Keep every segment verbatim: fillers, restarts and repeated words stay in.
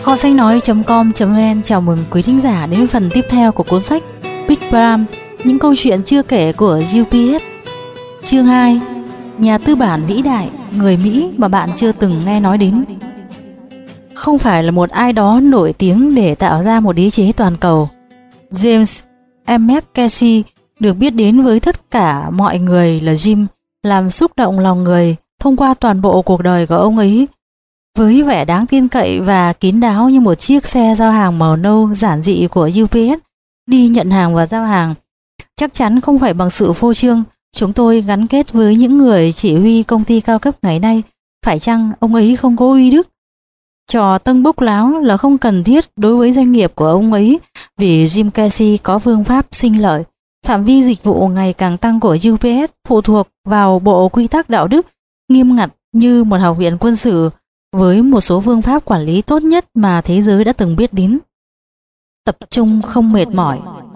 Kho sách nói.com.vn chào mừng quý thính giả đến với phần tiếp theo của cuốn sách Big Bram, những câu chuyện chưa kể của u pê ét. Chương hai, nhà tư bản vĩ đại, người Mỹ mà bạn chưa từng nghe nói đến. Không phải là một ai đó nổi tiếng để tạo ra một đế chế toàn cầu, James Emmett Casey được biết đến với tất cả mọi người là Jim, làm xúc động lòng người thông qua toàn bộ cuộc đời của ông ấy. Với vẻ đáng tin cậy và kín đáo như một chiếc xe giao hàng màu nâu giản dị của u pê ét đi nhận hàng và giao hàng, chắc chắn không phải bằng sự phô trương. Chúng tôi gắn kết với những người chỉ huy công ty cao cấp ngày nay. Phải chăng ông ấy không có uy đức? Trò tâng bốc láo là không cần thiết đối với doanh nghiệp của ông ấy, vì Jim Casey có phương pháp sinh lợi. Phạm vi dịch vụ ngày càng tăng của u pê ét phụ thuộc vào bộ quy tắc đạo đức nghiêm ngặt như một học viện quân sự, với một số phương pháp quản lý tốt nhất mà thế giới đã từng biết đến. Tập trung không mệt mỏi.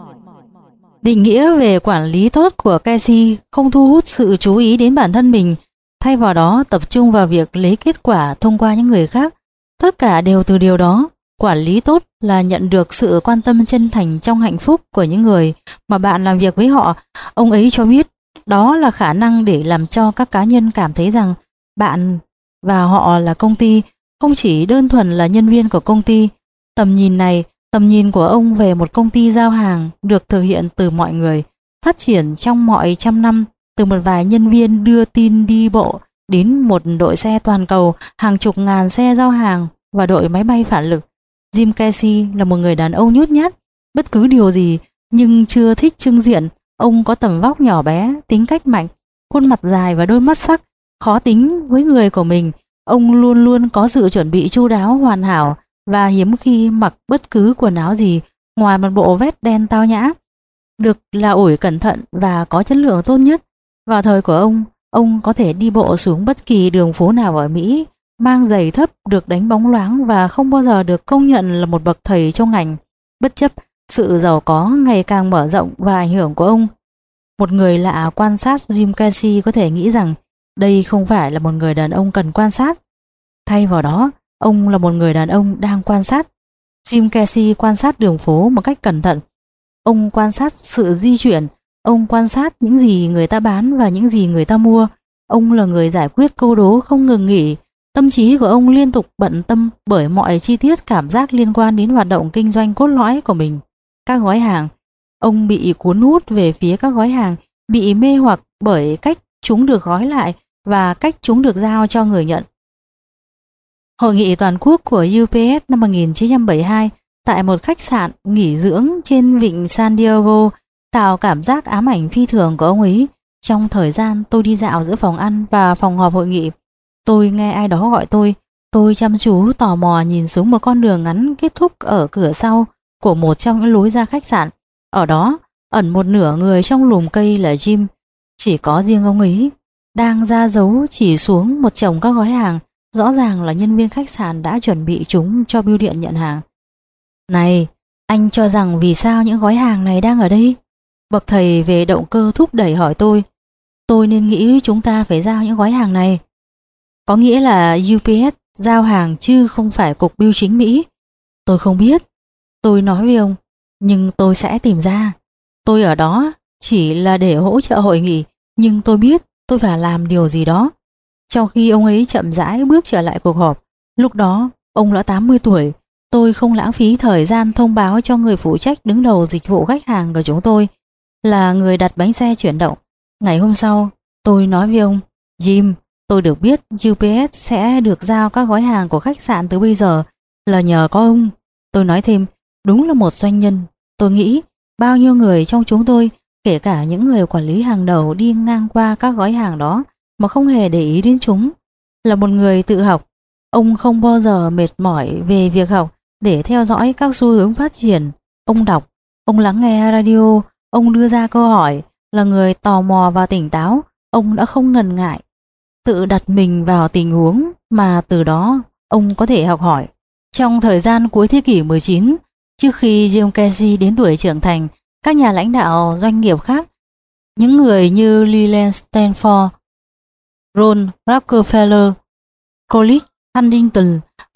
Định nghĩa về quản lý tốt của Casey không thu hút sự chú ý đến bản thân mình, thay vào đó tập trung vào việc lấy kết quả thông qua những người khác. Tất cả đều từ điều đó. Quản lý tốt là nhận được sự quan tâm chân thành trong hạnh phúc của những người mà bạn làm việc với họ. Ông ấy cho biết đó là khả năng để làm cho các cá nhân cảm thấy rằng bạn và họ là công ty, không chỉ đơn thuần là nhân viên của công ty. Tầm nhìn này, tầm nhìn của ông về một công ty giao hàng được thực hiện từ mọi người, phát triển trong mọi trăm năm, từ một vài nhân viên đưa tin đi bộ đến một đội xe toàn cầu, hàng chục ngàn xe giao hàng và đội máy bay phản lực. Jim Casey là một người đàn ông nhút nhát, bất cứ điều gì nhưng chưa thích trưng diện. Ông có tầm vóc nhỏ bé, tính cách mạnh, khuôn mặt dài và đôi mắt sắc, khó tính với người của mình. Ông luôn luôn có sự chuẩn bị chu đáo hoàn hảo và hiếm khi mặc bất cứ quần áo gì ngoài một bộ vest đen tao nhã, được là ủi cẩn thận và có chất lượng tốt nhất. Vào thời của ông, ông có thể đi bộ xuống bất kỳ đường phố nào ở Mỹ, mang giày thấp, được đánh bóng loáng và không bao giờ được công nhận là một bậc thầy trong ngành, bất chấp sự giàu có ngày càng mở rộng và ảnh hưởng của ông. Một người lạ quan sát Jim Casey có thể nghĩ rằng đây không phải là một người đàn ông cần quan sát. Thay vào đó, ông là một người đàn ông đang quan sát. Jim Casey quan sát đường phố một cách cẩn thận. Ông quan sát sự di chuyển, ông quan sát những gì người ta bán và những gì người ta mua. Ông là người giải quyết câu đố không ngừng nghỉ. Tâm trí của ông liên tục bận tâm bởi mọi chi tiết cảm giác liên quan đến hoạt động kinh doanh cốt lõi của mình. Các gói hàng. Ông bị cuốn hút về phía các gói hàng, bị mê hoặc bởi cách chúng được gói lại và cách chúng được giao cho người nhận. Hội nghị toàn quốc của u pê ét năm một nghìn chín trăm bảy mươi hai tại một khách sạn nghỉ dưỡng trên vịnh San Diego tạo cảm giác ám ảnh phi thường của ông ấy. Trong thời gian tôi đi dạo giữa phòng ăn và phòng họp hội nghị, tôi nghe ai đó gọi tôi. Tôi chăm chú tò mò nhìn xuống một con đường ngắn kết thúc ở cửa sau của một trong những lối ra khách sạn. Ở đó ẩn một nửa người trong lùm cây là Jim. Chỉ có riêng ông ấy đang ra dấu chỉ xuống một chồng các gói hàng. Rõ ràng là nhân viên khách sạn đã chuẩn bị chúng cho bưu điện nhận hàng. Này, anh cho rằng vì sao những gói hàng này đang ở đây? Bậc thầy về động cơ thúc đẩy hỏi tôi. Tôi nên nghĩ chúng ta phải giao những gói hàng này. Có nghĩa là u pê ét giao hàng chứ không phải Cục Bưu chính Mỹ. Tôi không biết. Tôi nói với ông, nhưng tôi sẽ tìm ra. Tôi ở đó chỉ là để hỗ trợ hội nghị, nhưng tôi biết tôi phải làm điều gì đó. Trong khi ông ấy chậm rãi bước trở lại cuộc họp, lúc đó ông đã tám mươi tuổi. Tôi không lãng phí thời gian thông báo cho người phụ trách đứng đầu dịch vụ khách hàng của chúng tôi, là người đặt bánh xe chuyển động. Ngày hôm sau, tôi nói với ông, Jim, tôi được biết u pê ét sẽ được giao các gói hàng của khách sạn từ bây giờ là nhờ có ông. Tôi nói thêm, đúng là một doanh nhân. Tôi nghĩ bao nhiêu người trong chúng tôi, kể cả những người quản lý hàng đầu, đi ngang qua các gói hàng đó mà không hề để ý đến chúng. Là một người tự học, ông không bao giờ mệt mỏi về việc học để theo dõi các xu hướng phát triển. Ông đọc, ông lắng nghe radio, ông đưa ra câu hỏi. Là người tò mò và tỉnh táo, ông đã không ngần ngại tự đặt mình vào tình huống mà từ đó ông có thể học hỏi. Trong thời gian cuối thế kỷ mười chín, trước khi Jim Casey đến tuổi trưởng thành, các nhà lãnh đạo doanh nghiệp khác, những người như Leland Stanford, Ron Rockefeller, College Huntington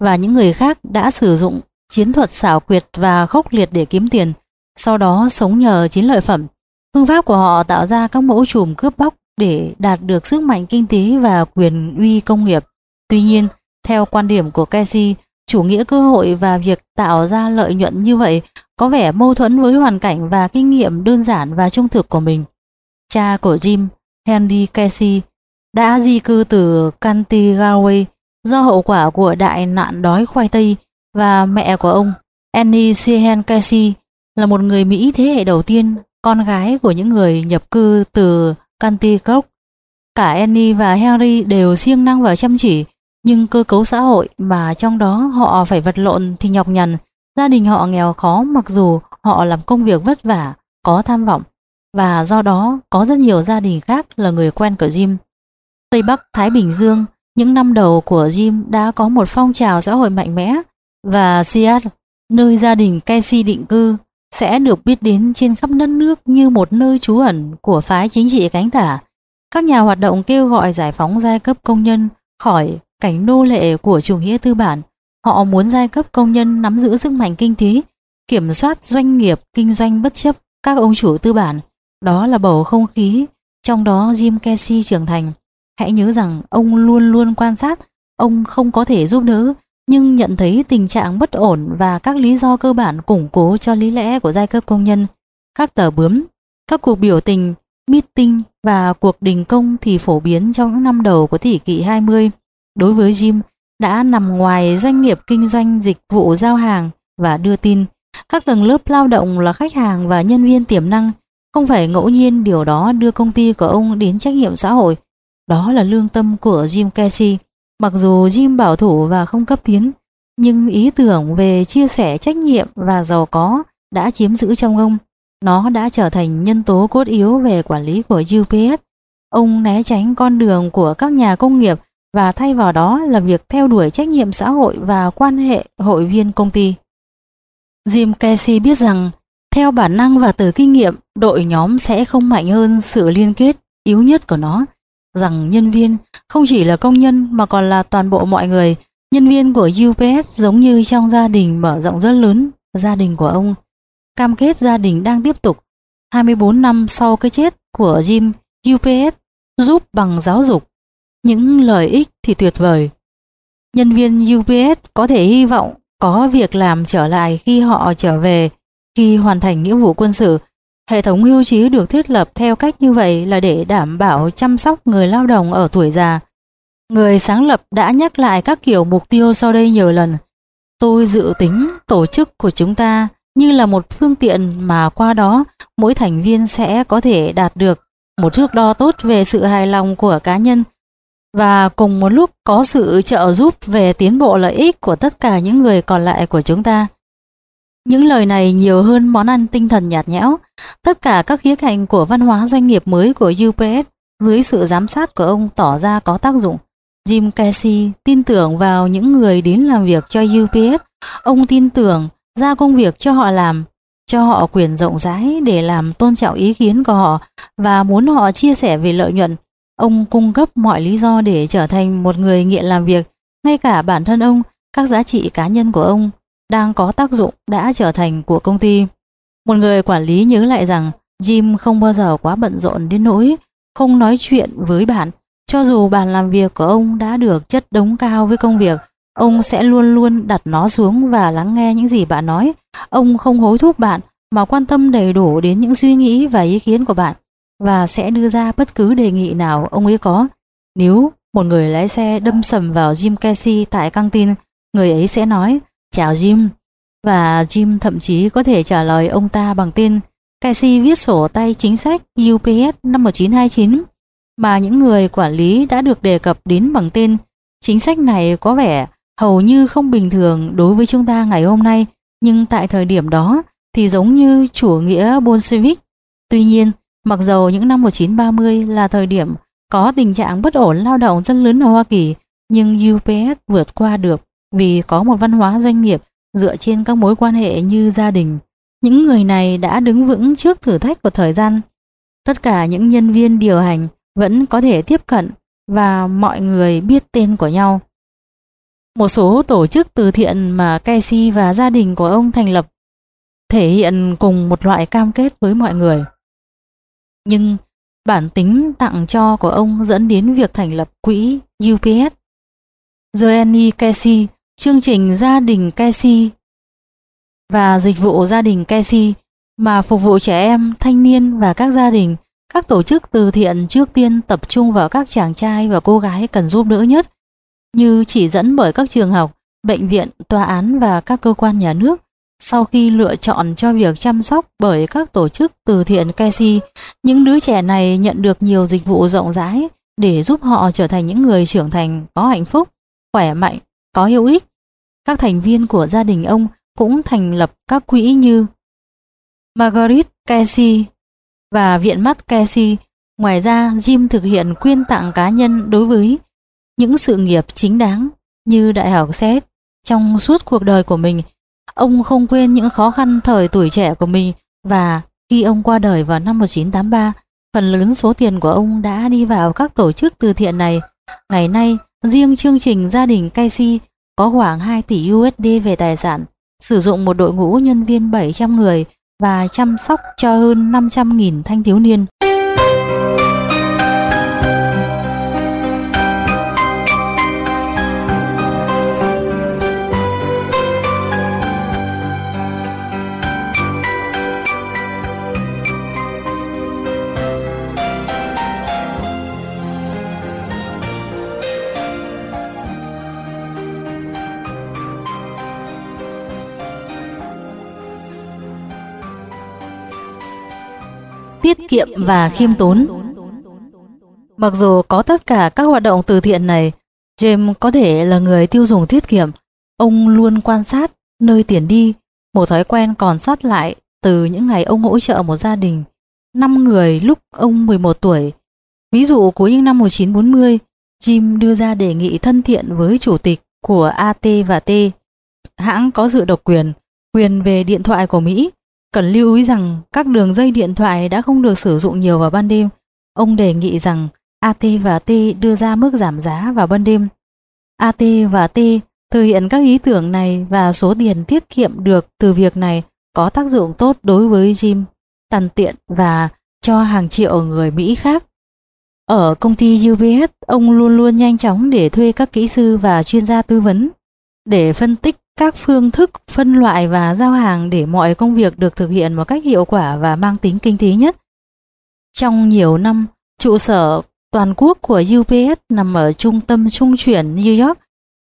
và những người khác đã sử dụng chiến thuật xảo quyệt và khốc liệt để kiếm tiền, sau đó sống nhờ chiến lợi phẩm. Phương pháp của họ tạo ra các mẫu trùm cướp bóc để đạt được sức mạnh kinh tế và quyền uy công nghiệp. Tuy nhiên, theo quan điểm của Casey, chủ nghĩa cơ hội và việc tạo ra lợi nhuận như vậy có vẻ mâu thuẫn với hoàn cảnh và kinh nghiệm đơn giản và trung thực của mình. Cha của Jim, Henry Casey, đã di cư từ County Galway do hậu quả của đại nạn đói khoai tây, và mẹ của ông, Annie Sheehan Casey, là một người Mỹ thế hệ đầu tiên, con gái của những người nhập cư từ County Cork. Cả Annie và Henry đều siêng năng và chăm chỉ, nhưng cơ cấu xã hội mà trong đó họ phải vật lộn thì nhọc nhằn. Gia đình họ nghèo khó mặc dù họ làm công việc vất vả, có tham vọng, và do đó có rất nhiều gia đình khác là người quen của Jim. Tây Bắc Thái Bình Dương, những năm đầu của Jim đã có một phong trào xã hội mạnh mẽ, và Seattle, nơi gia đình Casey định cư, sẽ được biết đến trên khắp đất nước như một nơi trú ẩn của phái chính trị cánh tả. Các nhà hoạt động kêu gọi giải phóng giai cấp công nhân khỏi cảnh nô lệ của chủ nghĩa tư bản. Họ muốn giai cấp công nhân nắm giữ sức mạnh kinh tế, kiểm soát doanh nghiệp kinh doanh bất chấp các ông chủ tư bản. Đó là bầu không khí trong đó Jim Casey trưởng thành. Hãy nhớ rằng ông luôn luôn quan sát, ông không có thể giúp đỡ, nhưng nhận thấy tình trạng bất ổn và các lý do cơ bản củng cố cho lý lẽ của giai cấp công nhân. Các tờ bướm, các cuộc biểu tình, meeting và cuộc đình công thì phổ biến trong những năm đầu của thế kỷ hai mươi. Đối với Jim, đã nằm ngoài doanh nghiệp kinh doanh dịch vụ giao hàng và đưa tin. Các tầng lớp lao động là khách hàng và nhân viên tiềm năng. Không phải ngẫu nhiên điều đó đưa công ty của ông đến trách nhiệm xã hội. Đó là lương tâm của Jim Casey. Mặc dù Jim bảo thủ và không cấp tiến, nhưng ý tưởng về chia sẻ trách nhiệm và giàu có đã chiếm giữ trong ông. Nó đã trở thành nhân tố cốt yếu về quản lý của u pê ét. Ông né tránh con đường của các nhà công nghiệp và thay vào đó là việc theo đuổi trách nhiệm xã hội và quan hệ hội viên công ty. Jim Casey biết rằng, theo bản năng và từ kinh nghiệm, đội nhóm sẽ không mạnh hơn sự liên kết yếu nhất của nó, rằng nhân viên không chỉ là công nhân mà còn là toàn bộ mọi người. Nhân viên của u pê ét giống như trong gia đình mở rộng rất lớn, gia đình của ông. Cam kết gia đình đang tiếp tục. hai mươi bốn năm sau cái chết của Jim, u pê ét giúp bằng giáo dục. Những lợi ích thì tuyệt vời. Nhân viên u pê ét có thể hy vọng có việc làm trở lại khi họ trở về, khi hoàn thành nghĩa vụ quân sự. Hệ thống hưu trí được thiết lập theo cách như vậy là để đảm bảo chăm sóc người lao động ở tuổi già. Người sáng lập đã nhắc lại các kiểu mục tiêu sau đây nhiều lần. Tôi dự tính tổ chức của chúng ta như là một phương tiện mà qua đó mỗi thành viên sẽ có thể đạt được một thước đo tốt về sự hài lòng của cá nhân, và cùng một lúc có sự trợ giúp về tiến bộ lợi ích của tất cả những người còn lại của chúng ta. Những lời này nhiều hơn món ăn tinh thần nhạt nhẽo. Tất cả các khía cạnh của văn hóa doanh nghiệp mới của u pê ét dưới sự giám sát của ông tỏ ra có tác dụng. Jim Casey tin tưởng vào những người đến làm việc cho u pê ét. Ông tin tưởng giao công việc cho họ làm, cho họ quyền rộng rãi để làm tôn trọng ý kiến của họ và muốn họ chia sẻ về lợi nhuận. Ông cung cấp mọi lý do để trở thành một người nghiện làm việc. Ngay cả bản thân ông, các giá trị cá nhân của ông đang có tác dụng đã trở thành của công ty. Một người quản lý nhớ lại rằng Jim không bao giờ quá bận rộn đến nỗi không nói chuyện với bạn. Cho dù bàn làm việc của ông đã được chất đống cao với công việc, ông sẽ luôn luôn đặt nó xuống và lắng nghe những gì bạn nói. Ông không hối thúc bạn mà quan tâm đầy đủ đến những suy nghĩ và ý kiến của bạn, và sẽ đưa ra bất cứ đề nghị nào ông ấy có. Nếu một người lái xe đâm sầm vào Jim Casey tại căng tin, người ấy sẽ nói chào Jim, và Jim thậm chí có thể trả lời ông ta bằng tên. Casey viết sổ tay chính sách u pê ét năm một nghìn chín trăm hai mươi chín mà những người quản lý đã được đề cập đến bằng tên. Chính sách này có vẻ hầu như không bình thường đối với chúng ta ngày hôm nay, nhưng tại thời điểm đó thì giống như chủ nghĩa Bolshevik. Tuy nhiên, mặc dầu những năm một nghìn chín trăm ba mươi là thời điểm có tình trạng bất ổn lao động rất lớn ở Hoa Kỳ, nhưng u pê ét vượt qua được vì có một văn hóa doanh nghiệp dựa trên các mối quan hệ như gia đình. Những người này đã đứng vững trước thử thách của thời gian. Tất cả những nhân viên điều hành vẫn có thể tiếp cận và mọi người biết tên của nhau. Một số tổ chức từ thiện mà Casey và gia đình của ông thành lập thể hiện cùng một loại cam kết với mọi người. Nhưng bản tính tặng cho của ông dẫn đến việc thành lập quỹ u pê ét. Joanne Casey, chương trình gia đình Casey và dịch vụ gia đình Casey mà phục vụ trẻ em, thanh niên và các gia đình. Các tổ chức từ thiện trước tiên tập trung vào các chàng trai và cô gái cần giúp đỡ nhất, như chỉ dẫn bởi các trường học, bệnh viện, tòa án và các cơ quan nhà nước. Sau khi lựa chọn cho việc chăm sóc bởi các tổ chức từ thiện Casey, những đứa trẻ này nhận được nhiều dịch vụ rộng rãi để giúp họ trở thành những người trưởng thành có hạnh phúc, khỏe mạnh, có hữu ích. Các thành viên của gia đình ông cũng thành lập các quỹ như Margaret Casey và Viện Mắt Casey. Ngoài ra, Jim thực hiện quyên tặng cá nhân đối với những sự nghiệp chính đáng như Đại học Seth. Trong suốt cuộc đời của mình, ông không quên những khó khăn thời tuổi trẻ của mình, và khi ông qua đời vào năm một nghìn chín trăm tám mươi ba, phần lớn số tiền của ông đã đi vào các tổ chức từ thiện này. Ngày nay, riêng chương trình gia đình Casey có khoảng hai tỷ u ét đê về tài sản, sử dụng một đội ngũ nhân viên bảy trăm người và chăm sóc cho hơn năm trăm nghìn thanh thiếu niên. Tiết kiệm và khiêm tốn. Mặc dù có tất cả các hoạt động từ thiện này, James có thể là người tiêu dùng tiết kiệm. Ông luôn quan sát nơi tiền đi, một thói quen còn sót lại từ những ngày ông hỗ trợ một gia đình năm người lúc ông mười một tuổi. Ví dụ cuối những năm một nghìn chín trăm bốn mươi, Jim đưa ra đề nghị thân thiện với chủ tịch của a tê và tê, hãng có dự độc quyền, quyền về điện thoại của Mỹ. Cần lưu ý rằng các đường dây điện thoại đã không được sử dụng nhiều vào ban đêm. Ông đề nghị rằng a tê và tê đưa ra mức giảm giá vào ban đêm. a tê và tê thực hiện các ý tưởng này và số tiền tiết kiệm được từ việc này có tác dụng tốt đối với Jim, tằn tiện và cho hàng triệu người Mỹ khác. Ở công ty u pê ét, ông luôn luôn nhanh chóng để thuê các kỹ sư và chuyên gia tư vấn để phân tích các phương thức phân loại và giao hàng để mọi công việc được thực hiện một cách hiệu quả và mang tính kinh tế nhất. Trong nhiều năm, trụ sở toàn quốc của u pê ét nằm ở trung tâm trung chuyển New York,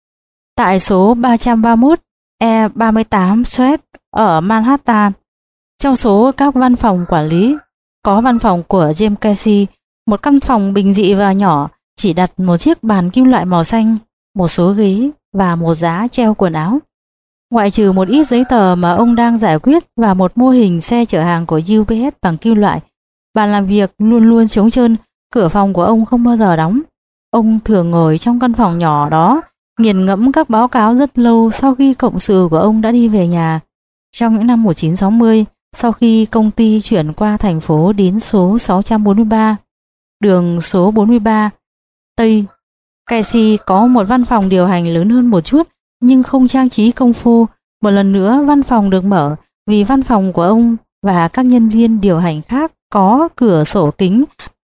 tại số ba trăm ba mươi mốt E ba mươi tám Street ở Manhattan. Trong số các văn phòng quản lý, có văn phòng của James Casey, một căn phòng bình dị và nhỏ, chỉ đặt một chiếc bàn kim loại màu xanh, một số ghế và một giá treo quần áo. Ngoại trừ một ít giấy tờ mà ông đang giải quyết và một mô hình xe chở hàng của u pê ét bằng kim loại, bàn làm việc luôn luôn trống trơn, cửa phòng của ông không bao giờ đóng. Ông thường ngồi trong căn phòng nhỏ đó, nghiền ngẫm các báo cáo rất lâu sau khi cộng sự của ông đã đi về nhà. Trong những năm một nghìn chín trăm sáu mươi, sau khi công ty chuyển qua thành phố đến số sáu trăm bốn mươi ba, đường số bốn mươi ba Tây, Casey có một văn phòng điều hành lớn hơn một chút, nhưng không trang trí công phu. Một lần nữa văn phòng được mở vì văn phòng của ông và các nhân viên điều hành khác có cửa sổ kính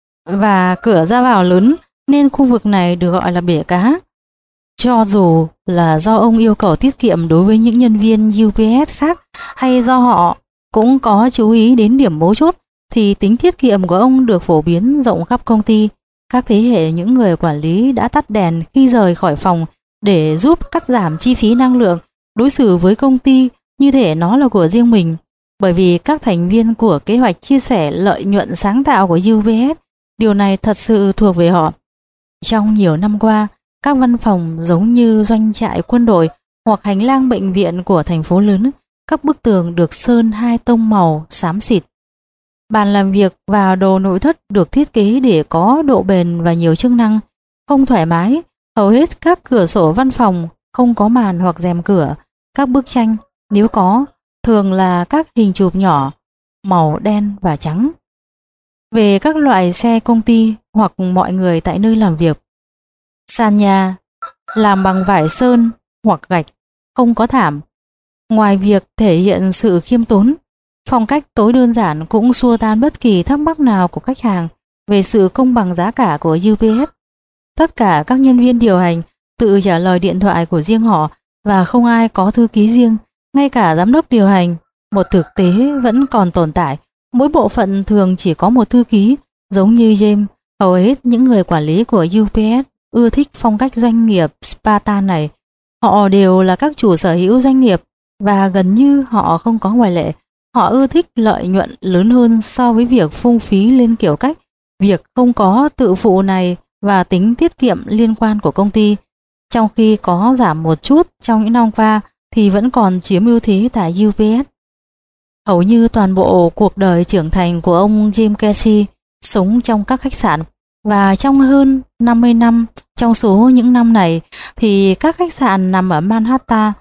và cửa ra vào lớn, nên khu vực này được gọi là bể cá. Cho dù là do ông yêu cầu tiết kiệm đối với những nhân viên u pê ét khác hay do họ cũng có chú ý đến điểm mấu chốt, thì tính tiết kiệm của ông được phổ biến rộng khắp công ty. Các thế hệ những người quản lý đã tắt đèn khi rời khỏi phòng để giúp cắt giảm chi phí năng lượng, đối xử với công ty như thể nó là của riêng mình, bởi vì các thành viên của kế hoạch chia sẻ lợi nhuận sáng tạo của u pê ét, điều này thật sự thuộc về họ. Trong nhiều năm qua, các văn phòng giống như doanh trại quân đội hoặc hành lang bệnh viện của thành phố lớn, các bức tường được sơn hai tông màu xám xịt. Bàn làm việc và đồ nội thất được thiết kế để có độ bền và nhiều chức năng. Không thoải mái, hầu hết các cửa sổ văn phòng không có màn hoặc rèm cửa. Các bức tranh, nếu có, thường là các hình chụp nhỏ, màu đen và trắng, về các loại xe công ty hoặc mọi người tại nơi làm việc. Sàn nhà làm bằng vải sơn hoặc gạch, không có thảm. Ngoài việc thể hiện sự khiêm tốn, phong cách tối đơn giản cũng xua tan bất kỳ thắc mắc nào của khách hàng về sự công bằng giá cả của u pê ét. Tất cả các nhân viên điều hành tự trả lời điện thoại của riêng họ và không ai có thư ký riêng, ngay cả giám đốc điều hành. Một thực tế vẫn còn tồn tại, mỗi bộ phận thường chỉ có một thư ký, giống như James. Hầu hết những người quản lý của u pê ét ưa thích phong cách doanh nghiệp Spartan này. Họ đều là các chủ sở hữu doanh nghiệp và gần như họ không có ngoại lệ. Họ ưa thích lợi nhuận lớn hơn so với việc phung phí lên kiểu cách. Việc không có tự phụ này và tính tiết kiệm liên quan của công ty, trong khi có giảm một chút trong những năm qua, thì vẫn còn chiếm ưu thế tại u pê ét. Hầu như toàn bộ cuộc đời trưởng thành của ông Jim Casey sống trong các khách sạn, và trong hơn năm mươi năm trong số những năm này thì các khách sạn nằm ở Manhattan.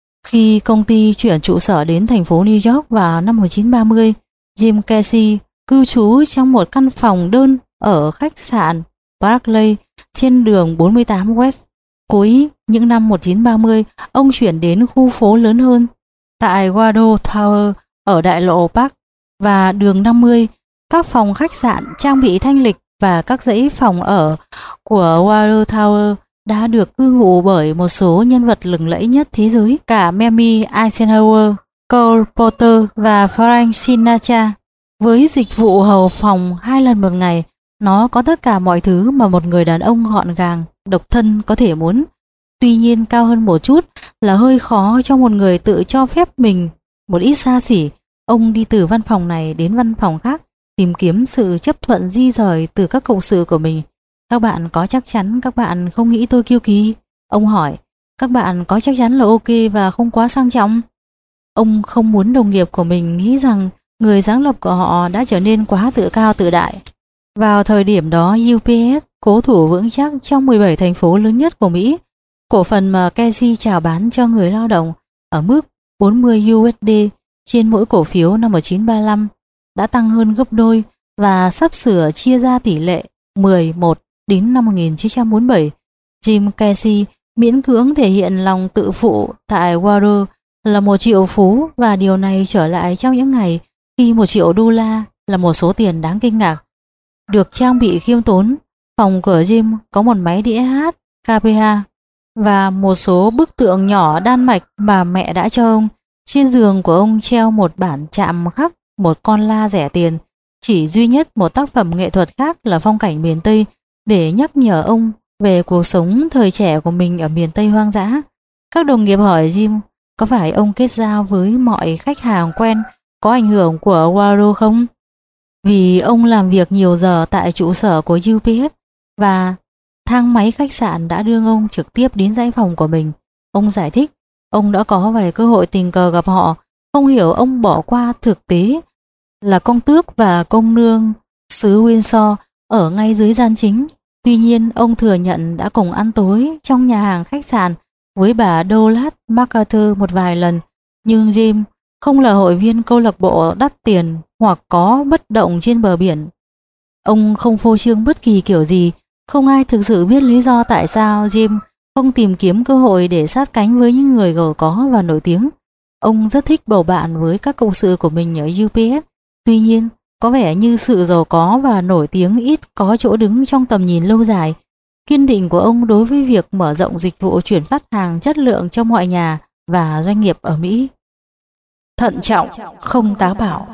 Khi công ty chuyển trụ sở đến thành phố New York vào năm một nghìn chín trăm ba mươi, Jim Casey cư trú trong một căn phòng đơn ở khách sạn Barclay trên đường bốn mươi tám West. Cuối những năm một nghìn chín trăm ba mươi, ông chuyển đến khu phố lớn hơn tại Wardrobe Tower ở đại lộ Park và đường năm mươi. Các phòng khách sạn trang bị thanh lịch và các dãy phòng ở của Wardrobe Tower đã được cư ngụ bởi một số nhân vật lừng lẫy nhất thế giới, cả Mamie Eisenhower, Cole Porter và Frank Sinatra. Với dịch vụ hầu phòng hai lần một ngày, nó có tất cả mọi thứ mà một người đàn ông gọn gàng, độc thân có thể muốn. Tuy nhiên, cao hơn một chút là hơi khó cho một người tự cho phép mình một ít xa xỉ. Ông đi từ văn phòng này đến văn phòng khác, tìm kiếm sự chấp thuận di rời từ các cộng sự của mình. Các bạn có chắc chắn các bạn không nghĩ tôi kiêu kỳ? Ông hỏi. Các bạn có chắc chắn là ok và không quá sang trọng? Ông không muốn đồng nghiệp của mình nghĩ rằng người sáng lập của họ đã trở nên quá tự cao tự đại. Vào thời điểm đó, u pê ét cố thủ vững chắc trong mười bảy thành phố lớn nhất của Mỹ. Cổ phần mà Casey chào bán cho người lao động ở mức bốn mươi u ét đê trên mỗi cổ phiếu năm một nghìn chín trăm ba mươi lăm đã tăng hơn gấp đôi và sắp sửa chia ra tỷ lệ mười một đến năm một nghìn chín trăm bốn mươi bảy. Jim Casey miễn cưỡng thể hiện lòng tự phụ tại Wardrobe là một triệu phú, và điều này trở lại trong những ngày khi một triệu đô la là một số tiền đáng kinh ngạc. Được trang bị khiêm tốn, phòng của Jim có một máy đĩa hát ca pê hát và một số bức tượng nhỏ Đan Mạch mà mẹ đã cho ông. Trên giường của ông treo một bản chạm khắc một con la rẻ tiền. Chỉ duy nhất một tác phẩm nghệ thuật khác là phong cảnh miền Tây, để nhắc nhở ông về cuộc sống thời trẻ của mình ở miền Tây hoang dã. Các đồng nghiệp hỏi Jim có phải ông kết giao với mọi khách hàng quen có ảnh hưởng của Wardrobe không? Vì ông làm việc nhiều giờ tại trụ sở của u pê ét và thang máy khách sạn đã đưa ông trực tiếp đến dãy phòng của mình. Ông giải thích ông đã có vài cơ hội tình cờ gặp họ. Không hiểu ông bỏ qua thực tế là công tước và công nương xứ Windsor ở ngay dưới gian chính. Tuy nhiên, ông thừa nhận đã cùng ăn tối trong nhà hàng khách sạn với bà Douglas MacArthur một vài lần. Nhưng Jim không là hội viên câu lạc bộ đắt tiền hoặc có bất động trên bờ biển. Ông không phô trương bất kỳ kiểu gì. Không ai thực sự biết lý do tại sao Jim không tìm kiếm cơ hội để sát cánh với những người giàu có và nổi tiếng. Ông rất thích bầu bạn với các cộng sự của mình ở u pê ét. Tuy nhiên, có vẻ như sự giàu có và nổi tiếng ít có chỗ đứng trong tầm nhìn lâu dài. Kiên định của ông đối với việc mở rộng dịch vụ chuyển phát hàng chất lượng cho mọi nhà và doanh nghiệp ở Mỹ. Thận trọng, không táo bạo.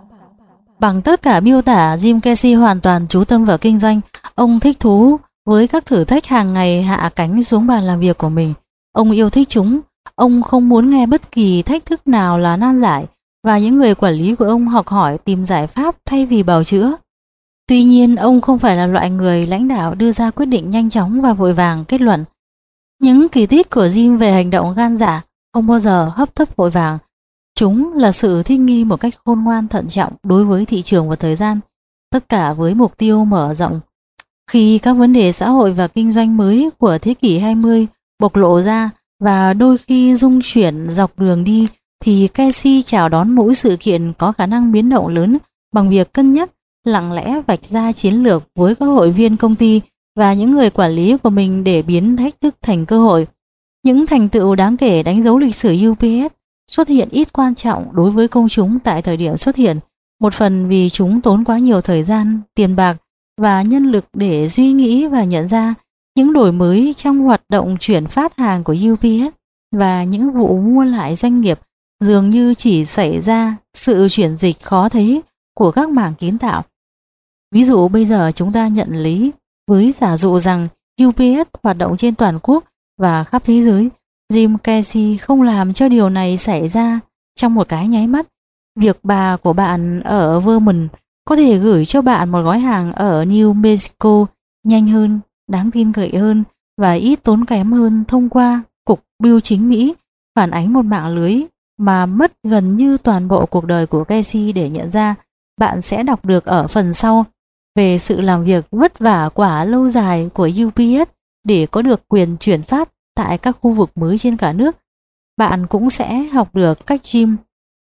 Bằng tất cả miêu tả, Jim Casey hoàn toàn chú tâm vào kinh doanh. Ông thích thú với các thử thách hàng ngày hạ cánh xuống bàn làm việc của mình. Ông yêu thích chúng. Ông không muốn nghe bất kỳ thách thức nào là nan giải, và những người quản lý của ông học hỏi tìm giải pháp thay vì bào chữa. Tuy nhiên, ông không phải là loại người lãnh đạo đưa ra quyết định nhanh chóng và vội vàng kết luận. Những kỳ tích của Jim về hành động gan dạ không bao giờ hấp tấp vội vàng. Chúng là sự thích nghi một cách khôn ngoan thận trọng đối với thị trường và thời gian, tất cả với mục tiêu mở rộng. Khi các vấn đề xã hội và kinh doanh mới của thế kỷ hai mươi bộc lộ ra và đôi khi rung chuyển dọc đường đi, thì Casey chào đón mỗi sự kiện có khả năng biến động lớn bằng việc cân nhắc, lặng lẽ vạch ra chiến lược với các hội viên công ty và những người quản lý của mình để biến thách thức thành cơ hội. Những thành tựu đáng kể đánh dấu lịch sử u pê ét xuất hiện ít quan trọng đối với công chúng tại thời điểm xuất hiện, một phần vì chúng tốn quá nhiều thời gian, tiền bạc và nhân lực để suy nghĩ và nhận ra những đổi mới trong hoạt động chuyển phát hàng của u pê ét, và những vụ mua lại doanh nghiệp dường như chỉ xảy ra sự chuyển dịch khó thấy của các mảng kiến tạo. Ví dụ bây giờ chúng ta nhận lấy với giả dụ rằng u pê ét hoạt động trên toàn quốc và khắp thế giới. Jim Casey không làm cho điều này xảy ra trong một cái nháy mắt. Việc bà của bạn ở Vermont có thể gửi cho bạn một gói hàng ở New Mexico nhanh hơn, đáng tin cậy hơn và ít tốn kém hơn thông qua Cục Bưu chính Mỹ, phản ánh một mạng lưới mà mất gần như toàn bộ cuộc đời của Casey để nhận ra. Bạn sẽ đọc được ở phần sau về sự làm việc vất vả quả lâu dài của u pê ét để có được quyền chuyển phát tại các khu vực mới trên cả nước. Bạn cũng sẽ học được cách Jim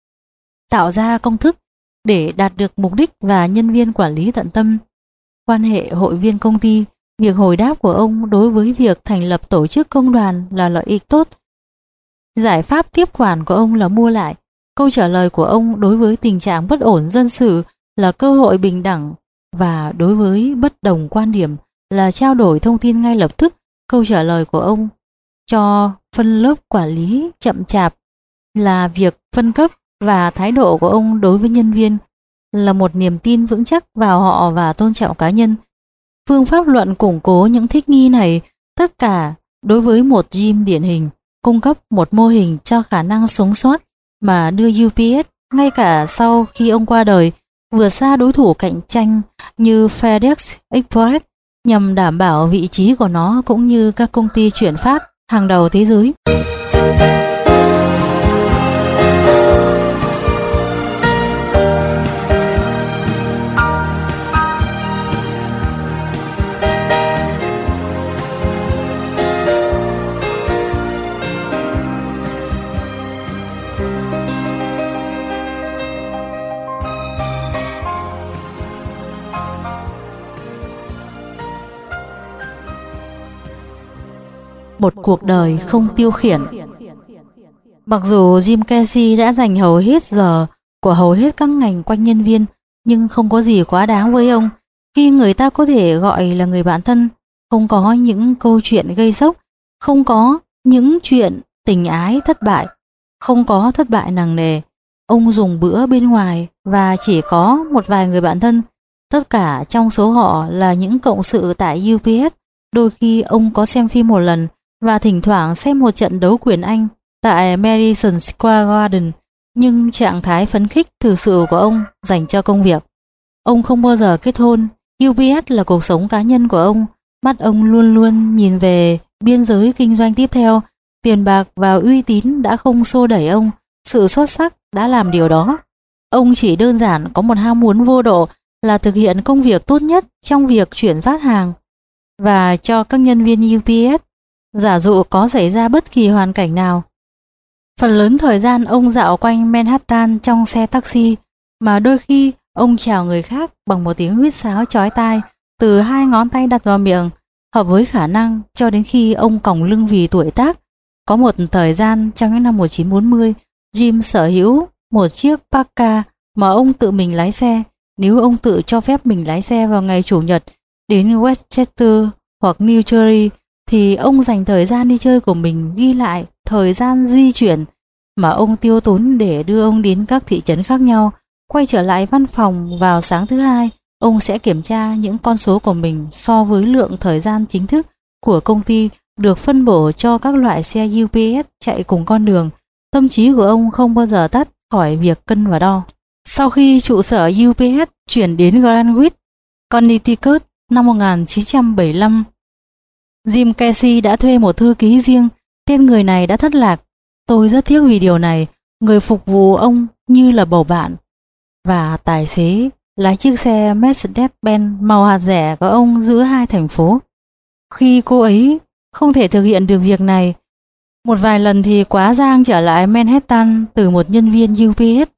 tạo ra công thức để đạt được mục đích và nhân viên quản lý tận tâm. Quan hệ hội viên công ty, việc hồi đáp của ông đối với việc thành lập tổ chức công đoàn là lợi ích tốt. Giải pháp tiếp quản của ông là mua lại. Câu trả lời của ông đối với tình trạng bất ổn dân sự là cơ hội bình đẳng, và đối với bất đồng quan điểm là trao đổi thông tin ngay lập tức. Câu trả lời của ông cho phân lớp quản lý chậm chạp là việc phân cấp, và thái độ của ông đối với nhân viên là một niềm tin vững chắc vào họ và tôn trọng cá nhân. Phương pháp luận củng cố những thích nghi này, tất cả đối với một Jim điển hình, cung cấp một mô hình cho khả năng sống sót mà đưa u pê ét ngay cả sau khi ông qua đời vượt xa đối thủ cạnh tranh như FedEx Express, nhằm đảm bảo vị trí của nó cũng như các công ty chuyển phát hàng đầu thế giới. Một cuộc đời không tiêu khiển. Mặc dù Jim Casey đã dành hầu hết giờ của hầu hết các ngành quanh nhân viên, nhưng không có gì quá đáng với ông khi người ta có thể gọi là người bạn thân. Không có những câu chuyện gây sốc, không có những chuyện tình ái thất bại, không có thất bại nặng nề. Ông dùng bữa bên ngoài và chỉ có một vài người bạn thân. Tất cả trong số họ là những cộng sự tại u pê ét. Đôi khi ông có xem phim một lần và thỉnh thoảng xem một trận đấu quyền Anh tại Madison Square Garden, nhưng trạng thái phấn khích thực sự của ông dành cho công việc. Ông không bao giờ kết hôn. u pê ét là cuộc sống cá nhân của ông. Mắt ông luôn luôn nhìn về biên giới kinh doanh tiếp theo. Tiền bạc và uy tín đã không xô đẩy ông, sự xuất sắc đã làm điều đó. Ông chỉ đơn giản có một ham muốn vô độ là thực hiện công việc tốt nhất trong việc chuyển phát hàng và cho các nhân viên u pê ét, giả dụ có xảy ra bất kỳ hoàn cảnh nào. Phần lớn thời gian ông dạo quanh Manhattan trong xe taxi, mà đôi khi ông chào người khác bằng một tiếng huýt sáo chói tai từ hai ngón tay đặt vào miệng, hợp với khả năng cho đến khi ông còng lưng vì tuổi tác. Có một thời gian trong những năm một nghìn chín trăm bốn mươi, Jim sở hữu một chiếc Packard mà ông tự mình lái xe. Nếu ông tự cho phép mình lái xe vào ngày Chủ nhật đến Westchester hoặc New Jersey, thì ông dành thời gian đi chơi của mình ghi lại thời gian di chuyển mà ông tiêu tốn để đưa ông đến các thị trấn khác nhau. Quay trở lại văn phòng vào sáng thứ hai, ông sẽ kiểm tra những con số của mình so với lượng thời gian chính thức của công ty được phân bổ cho các loại xe u pê ét chạy cùng con đường. Tâm trí của ông không bao giờ tắt khỏi việc cân và đo. Sau khi trụ sở u pê ét chuyển đến Greenwich, Connecticut năm một nghìn chín trăm bảy mươi lăm, Jim Casey đã thuê một thư ký riêng. Tên người này đã thất lạc. Tôi rất tiếc vì điều này. Người phục vụ ông như là bầu bạn, và tài xế lái chiếc xe Mercedes-Benz màu hạt rẻ của ông giữa hai thành phố. Khi cô ấy không thể thực hiện được việc này, một vài lần thì quá giang trở lại Manhattan từ một nhân viên u pê ét.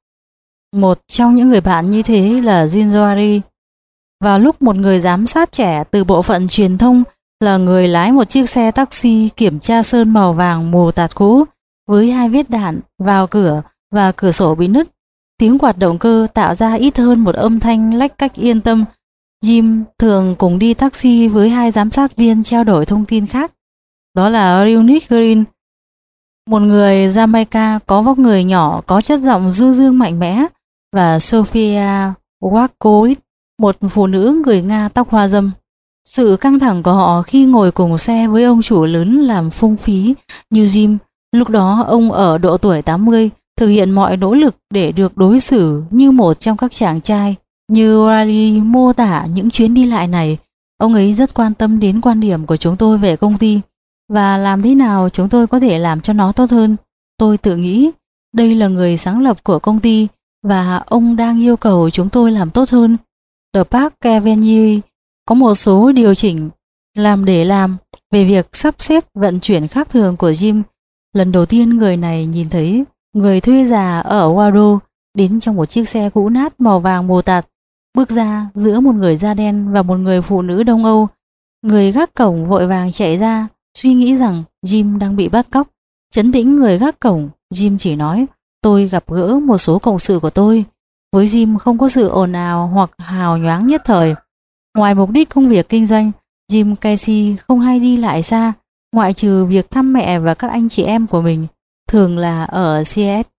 Một trong những người bạn như thế là Jim Zoari. Vào lúc một người giám sát trẻ từ bộ phận truyền thông là người lái một chiếc xe taxi kiểm tra sơn màu vàng mù tạt cũ với hai vết đạn vào cửa và cửa sổ bị nứt. Tiếng quạt động cơ tạo ra ít hơn một âm thanh lách cách yên tâm. Jim thường cùng đi taxi với hai giám sát viên trao đổi thông tin khác. Đó là Eunice Green, một người Jamaica có vóc người nhỏ, có chất giọng du dương mạnh mẽ, và Sophia Wakowicz, một phụ nữ người Nga tóc hoa râm. Sự căng thẳng của họ khi ngồi cùng xe với ông chủ lớn làm phung phí như Jim. Lúc đó ông ở độ tuổi tám mươi, thực hiện mọi nỗ lực để được đối xử như một trong các chàng trai. Như Riley mô tả những chuyến đi lại này, ông ấy rất quan tâm đến quan điểm của chúng tôi về công ty và làm thế nào chúng tôi có thể làm cho nó tốt hơn. Tôi tự nghĩ đây là người sáng lập của công ty và ông đang yêu cầu chúng tôi làm tốt hơn. The Park Avenue có một số điều chỉnh làm để làm về việc sắp xếp vận chuyển khác thường của Jim. Lần đầu tiên người này nhìn thấy người thuê già ở Wado đến trong một chiếc xe cũ nát màu vàng mù tạt, bước ra giữa một người da đen và một người phụ nữ Đông Âu. Người gác cổng vội vàng chạy ra, suy nghĩ rằng Jim đang bị bắt cóc. Trấn tĩnh người gác cổng, Jim chỉ nói: tôi gặp gỡ một số cộng sự của tôi. Với Jim không có sự ồn ào hoặc hào nhoáng nhất thời. Ngoài mục đích công việc kinh doanh, Jim Casey không hay đi lại xa, ngoại trừ việc thăm mẹ và các anh chị em của mình, thường là ở Seattle.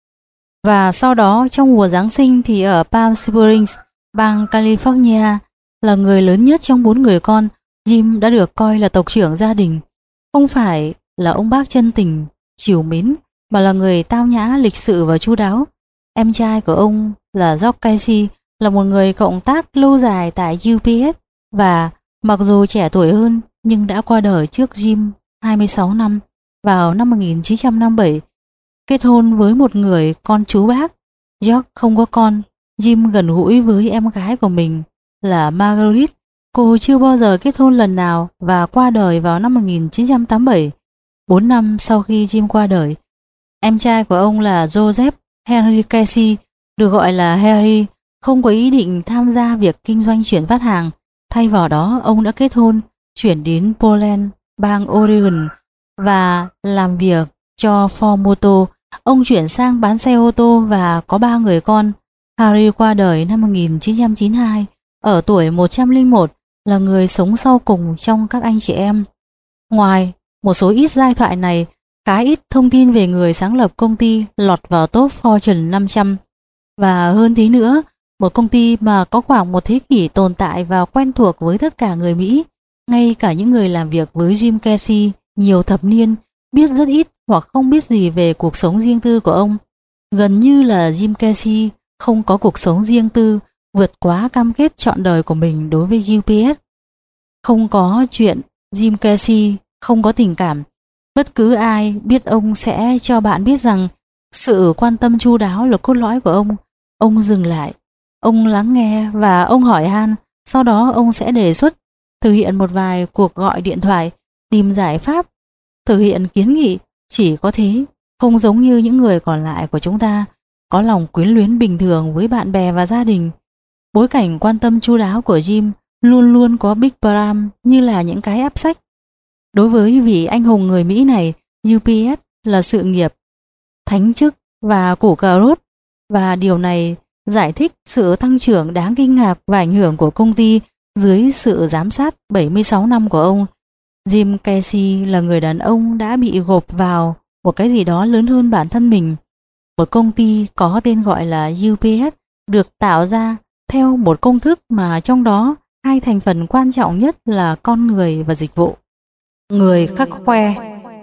Và sau đó trong mùa Giáng sinh thì ở Palm Springs, bang California. Là người lớn nhất trong bốn người con, Jim đã được coi là tộc trưởng gia đình. Không phải là ông bác chân tình, chiều mến, mà là người tao nhã, lịch sự và chu đáo. Em trai của ông là George Casey là một người cộng tác lâu dài tại u pê ét và mặc dù trẻ tuổi hơn nhưng đã qua đời trước Jim hai mươi sáu năm vào năm một nghìn chín trăm năm mươi bảy. Kết hôn với một người con chú bác. George không có con. Jim gần gũi với em gái của mình là Margaret. Cô chưa bao giờ kết hôn lần nào và qua đời vào năm một nghìn chín trăm tám mươi bảy. Bốn năm sau khi Jim qua đời, em trai của ông là Joseph Henry Casey, được gọi là Harry, không có ý định tham gia việc kinh doanh chuyển phát hàng. Thay vào đó, ông đã kết hôn, chuyển đến Portland, bang Oregon và làm việc cho Ford Motor. Ông chuyển sang bán xe ô tô và có ba người con. Harry qua đời năm một nghìn chín trăm chín mươi hai ở tuổi một trăm lẻ một, là người sống sau cùng trong các anh chị em. Ngoài một số ít giai thoại này, khá ít thông tin về người sáng lập công ty lọt vào top Fortune năm trăm. Và hơn thế nữa, một công ty mà có khoảng một thế kỷ tồn tại và quen thuộc với tất cả người Mỹ, ngay cả những người làm việc với Jim Casey nhiều thập niên, biết rất ít hoặc không biết gì về cuộc sống riêng tư của ông. Gần như là Jim Casey không có cuộc sống riêng tư, vượt quá cam kết trọn đời của mình đối với u pê ét. Không có chuyện Jim Casey không có tình cảm. Bất cứ ai biết ông sẽ cho bạn biết rằng sự quan tâm chu đáo là cốt lõi của ông. Ông dừng lại, ông lắng nghe và ông hỏi han. Sau đó ông sẽ đề xuất, thực hiện một vài cuộc gọi điện thoại, tìm giải pháp, thực hiện kiến nghị. Chỉ có thế, không giống như những người còn lại của chúng ta, có lòng quyến luyến bình thường với bạn bè và gia đình. Bối cảnh quan tâm chu đáo của Jim luôn luôn có Big Bram như là những cái áp sách. Đối với vị anh hùng người Mỹ này, u pê ét là sự nghiệp, thánh chức và củ cà rốt, và điều này giải thích sự tăng trưởng đáng kinh ngạc và ảnh hưởng của công ty dưới sự giám sát bảy mươi sáu năm của ông. Jim Casey là người đàn ông đã bị gộp vào một cái gì đó lớn hơn bản thân mình. Một công ty có tên gọi là u pê ét được tạo ra theo một công thức mà trong đó hai thành phần quan trọng nhất là con người và dịch vụ. Người khắc khoe.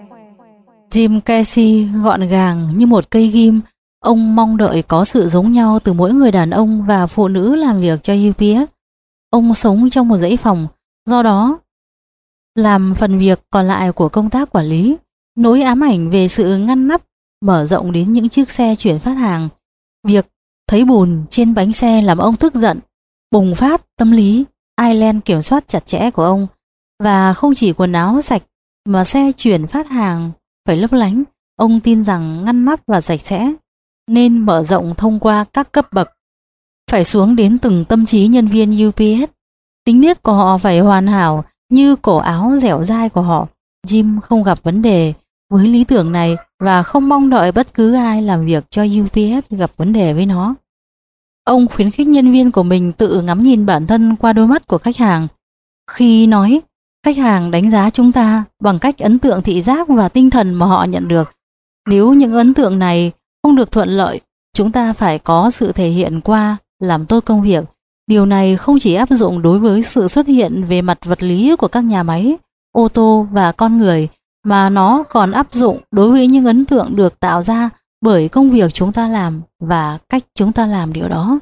Jim Casey gọn gàng như một cây ghim. Ông mong đợi có sự giống nhau từ mỗi người đàn ông và phụ nữ làm việc cho u pê ét. Ông sống trong một dãy phòng, do đó làm phần việc còn lại của công tác quản lý. Nỗi ám ảnh về sự ngăn nắp mở rộng đến những chiếc xe chuyển phát hàng. Việc thấy bùn trên bánh xe làm ông tức giận, bùng phát tâm lý Ireland kiểm soát chặt chẽ của ông. Và không chỉ quần áo sạch mà xe chuyển phát hàng phải lấp lánh. Ông tin rằng ngăn nắp và sạch sẽ nên mở rộng thông qua các cấp bậc, phải xuống đến từng tâm trí nhân viên u pê ét. Tính nết của họ phải hoàn hảo như cổ áo dẻo dai của họ. Jim không gặp vấn đề với lý tưởng này và không mong đợi bất cứ ai làm việc cho u pê ét gặp vấn đề với nó. Ông khuyến khích nhân viên của mình tự ngắm nhìn bản thân qua đôi mắt của khách hàng. Khi nói, khách hàng đánh giá chúng ta bằng cách ấn tượng thị giác và tinh thần mà họ nhận được. Nếu những ấn tượng này không được thuận lợi, chúng ta phải có sự thể hiện qua làm tốt công việc. Điều này không chỉ áp dụng đối với sự xuất hiện về mặt vật lý của các nhà máy, ô tô và con người, mà nó còn áp dụng đối với những ấn tượng được tạo ra bởi công việc chúng ta làm và cách chúng ta làm điều đó.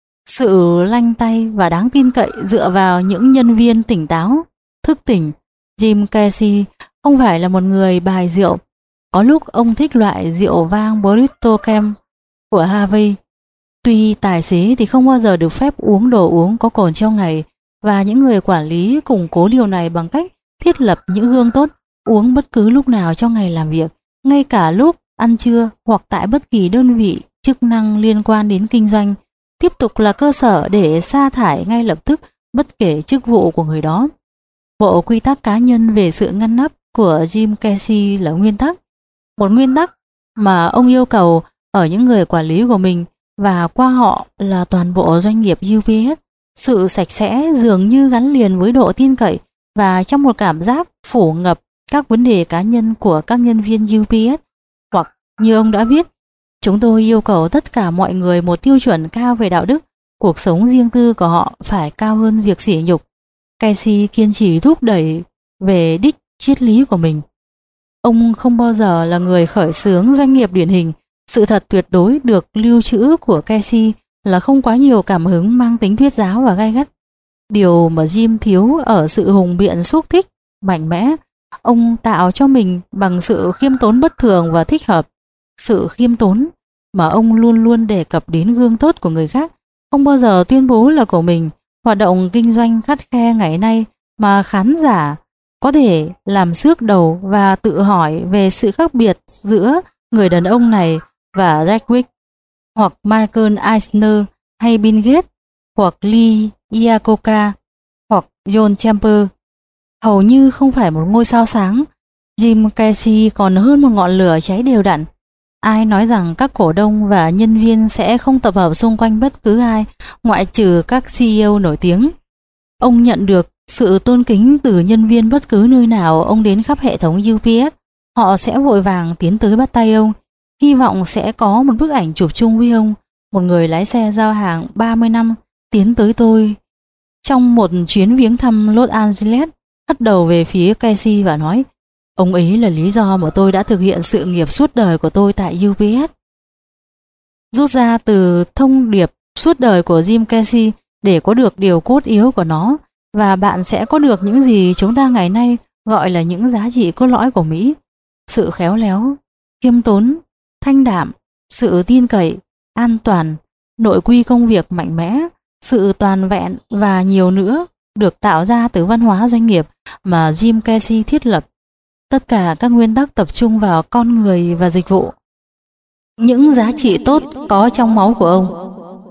Sự lanh tay và đáng tin cậy dựa vào những nhân viên tỉnh táo, thức tỉnh. Jim Casey không phải là một người bài rượu. Có lúc ông thích loại rượu vang Bristol Cam của Harvey. Tuy tài xế thì không bao giờ được phép uống đồ uống có cồn trong ngày, và những người quản lý củng cố điều này bằng cách thiết lập những gương tốt uống bất cứ lúc nào trong ngày làm việc, ngay cả lúc ăn trưa hoặc tại bất kỳ đơn vị chức năng liên quan đến kinh doanh, tiếp tục là cơ sở để sa thải ngay lập tức bất kể chức vụ của người đó. Bộ quy tắc cá nhân về sự ngăn nắp của Jim Casey là nguyên tắc, một nguyên tắc mà ông yêu cầu ở những người quản lý của mình và qua họ là toàn bộ doanh nghiệp u pê ét. Sự sạch sẽ dường như gắn liền với độ tin cậy và trong một cảm giác phủ ngập các vấn đề cá nhân của các nhân viên u pê ét. Hoặc như ông đã viết, chúng tôi yêu cầu tất cả mọi người một tiêu chuẩn cao về đạo đức, cuộc sống riêng tư của họ phải cao hơn việc sỉ nhục. Casey kiên trì thúc đẩy về đích triết lý của mình. Ông không bao giờ là người khởi xướng doanh nghiệp điển hình. Sự thật tuyệt đối được lưu trữ của Casey là không quá nhiều cảm hứng mang tính thuyết giáo và gay gắt. Điều mà Jim thiếu ở sự hùng biện xúc thích, mạnh mẽ, ông tạo cho mình bằng sự khiêm tốn bất thường và thích hợp. Sự khiêm tốn mà ông luôn luôn đề cập đến gương tốt của người khác, không bao giờ tuyên bố là của mình. Hoạt động kinh doanh khắt khe ngày nay mà khán giả có thể làm xước đầu và tự hỏi về sự khác biệt giữa người đàn ông này và Redwick, hoặc Michael Eisner hay Bill Gates, hoặc Lee Iacocca, hoặc John Champer, hầu như không phải một ngôi sao sáng. Jim Casey còn hơn một ngọn lửa cháy đều đặn. Ai nói rằng các cổ đông và nhân viên sẽ không tập hợp xung quanh bất cứ ai ngoại trừ các xê e ô nổi tiếng. Ông nhận được sự tôn kính từ nhân viên bất cứ nơi nào ông đến khắp hệ thống u pê ét. Họ sẽ vội vàng tiến tới bắt tay ông, hy vọng sẽ có một bức ảnh chụp chung với ông. Một người lái xe giao hàng ba mươi năm tiến tới tôi trong một chuyến viếng thăm Los Angeles, hất đầu về phía Casey và nói: ông ấy là lý do mà tôi đã thực hiện sự nghiệp suốt đời của tôi tại u pê ét. Rút ra từ thông điệp suốt đời của Jim Casey để có được điều cốt yếu của nó, và bạn sẽ có được những gì chúng ta ngày nay gọi là những giá trị cốt lõi của Mỹ: sự khéo léo, khiêm tốn, thanh đạm, sự tin cậy, an toàn, nội quy công việc mạnh mẽ, sự toàn vẹn và nhiều nữa được tạo ra từ văn hóa doanh nghiệp mà Jim Casey thiết lập. Tất cả các nguyên tắc tập trung vào con người và dịch vụ. Những giá trị tốt có trong máu của ông.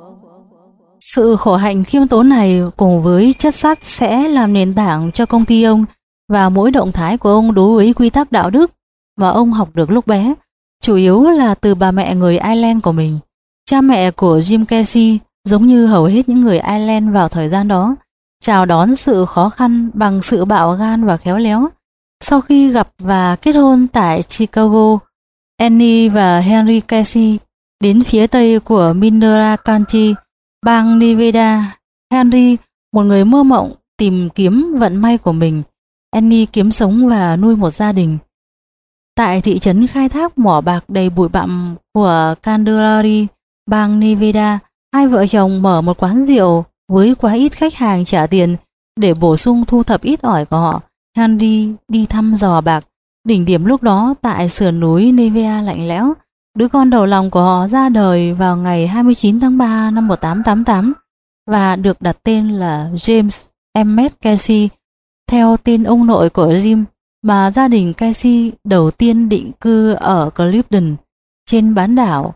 Sự khổ hạnh khiêm tốn này cùng với chất sắt sẽ làm nền tảng cho công ty ông và mỗi động thái của ông đối với quy tắc đạo đức mà ông học được lúc bé, chủ yếu là từ bà mẹ người Ireland của mình. Cha mẹ của Jim Casey, giống như hầu hết những người Ireland vào thời gian đó, chào đón sự khó khăn bằng sự bạo gan và khéo léo. Sau khi gặp và kết hôn tại Chicago, Annie và Henry Casey đến phía tây của Mineral County, bang Nevada. Henry, một người mơ mộng tìm kiếm vận may của mình. Annie kiếm sống và nuôi một gia đình. Tại thị trấn khai thác mỏ bạc đầy bụi bặm của Candelaria, bang Nevada, hai vợ chồng mở một quán rượu với quá ít khách hàng trả tiền để bổ sung thu thập ít ỏi của họ. Henry đi thăm dò bạc. Đỉnh điểm lúc đó tại sườn núi Nevada lạnh lẽo. Đứa con đầu lòng của họ ra đời vào ngày hai mươi chín tháng ba năm một nghìn tám trăm tám mươi tám và được đặt tên là James Emmett Casey, theo tên ông nội của Jim, mà gia đình Casey đầu tiên định cư ở Clifton trên bán đảo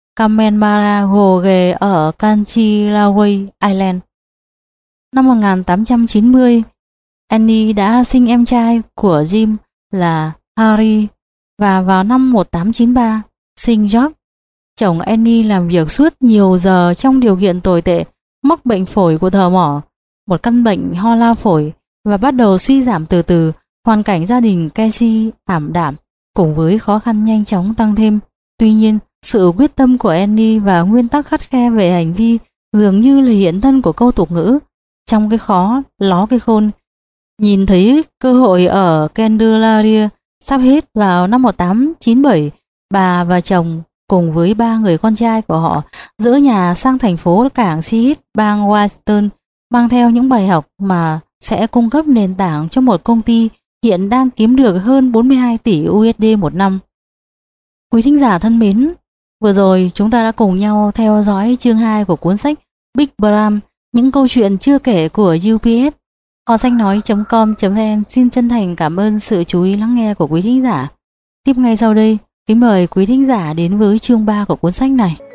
Kamehameha ở Canchilaway Island. Năm một nghìn tám trăm chín mươi, Annie đã sinh em trai của Jim là Harry và vào năm một nghìn tám trăm chín mươi ba sinh George. Chồng Annie làm việc suốt nhiều giờ trong điều kiện tồi tệ, mắc bệnh phổi của thợ mỏ, một căn bệnh ho lao phổi, và bắt đầu suy giảm từ từ. Hoàn cảnh gia đình Casey ảm đạm cùng với khó khăn nhanh chóng tăng thêm. Tuy nhiên, sự quyết tâm của Annie và nguyên tắc khắt khe về hành vi dường như là hiện thân của câu tục ngữ trong cái khó ló cái khôn. Nhìn thấy cơ hội ở Candelaria sắp hết vào năm một nghìn tám trăm chín mươi bảy, bà và chồng cùng với ba người con trai của họ dỡ nhà sang thành phố cảng Seahit, bang Washington, mang theo những bài học mà sẽ cung cấp nền tảng cho một công ty hiện đang kiếm được hơn bốn mươi hai tỷ u ét đê một năm. Quý thính giả thân mến, vừa rồi chúng ta đã cùng nhau theo dõi chương hai của cuốn sách Big Bram, những câu chuyện chưa kể của u pê ét. Kho sách nói chấm com chấm vn xin chân thành cảm ơn sự chú ý lắng nghe của quý thính giả. Tiếp ngay sau đây, kính mời quý thính giả đến với chương ba của cuốn sách này.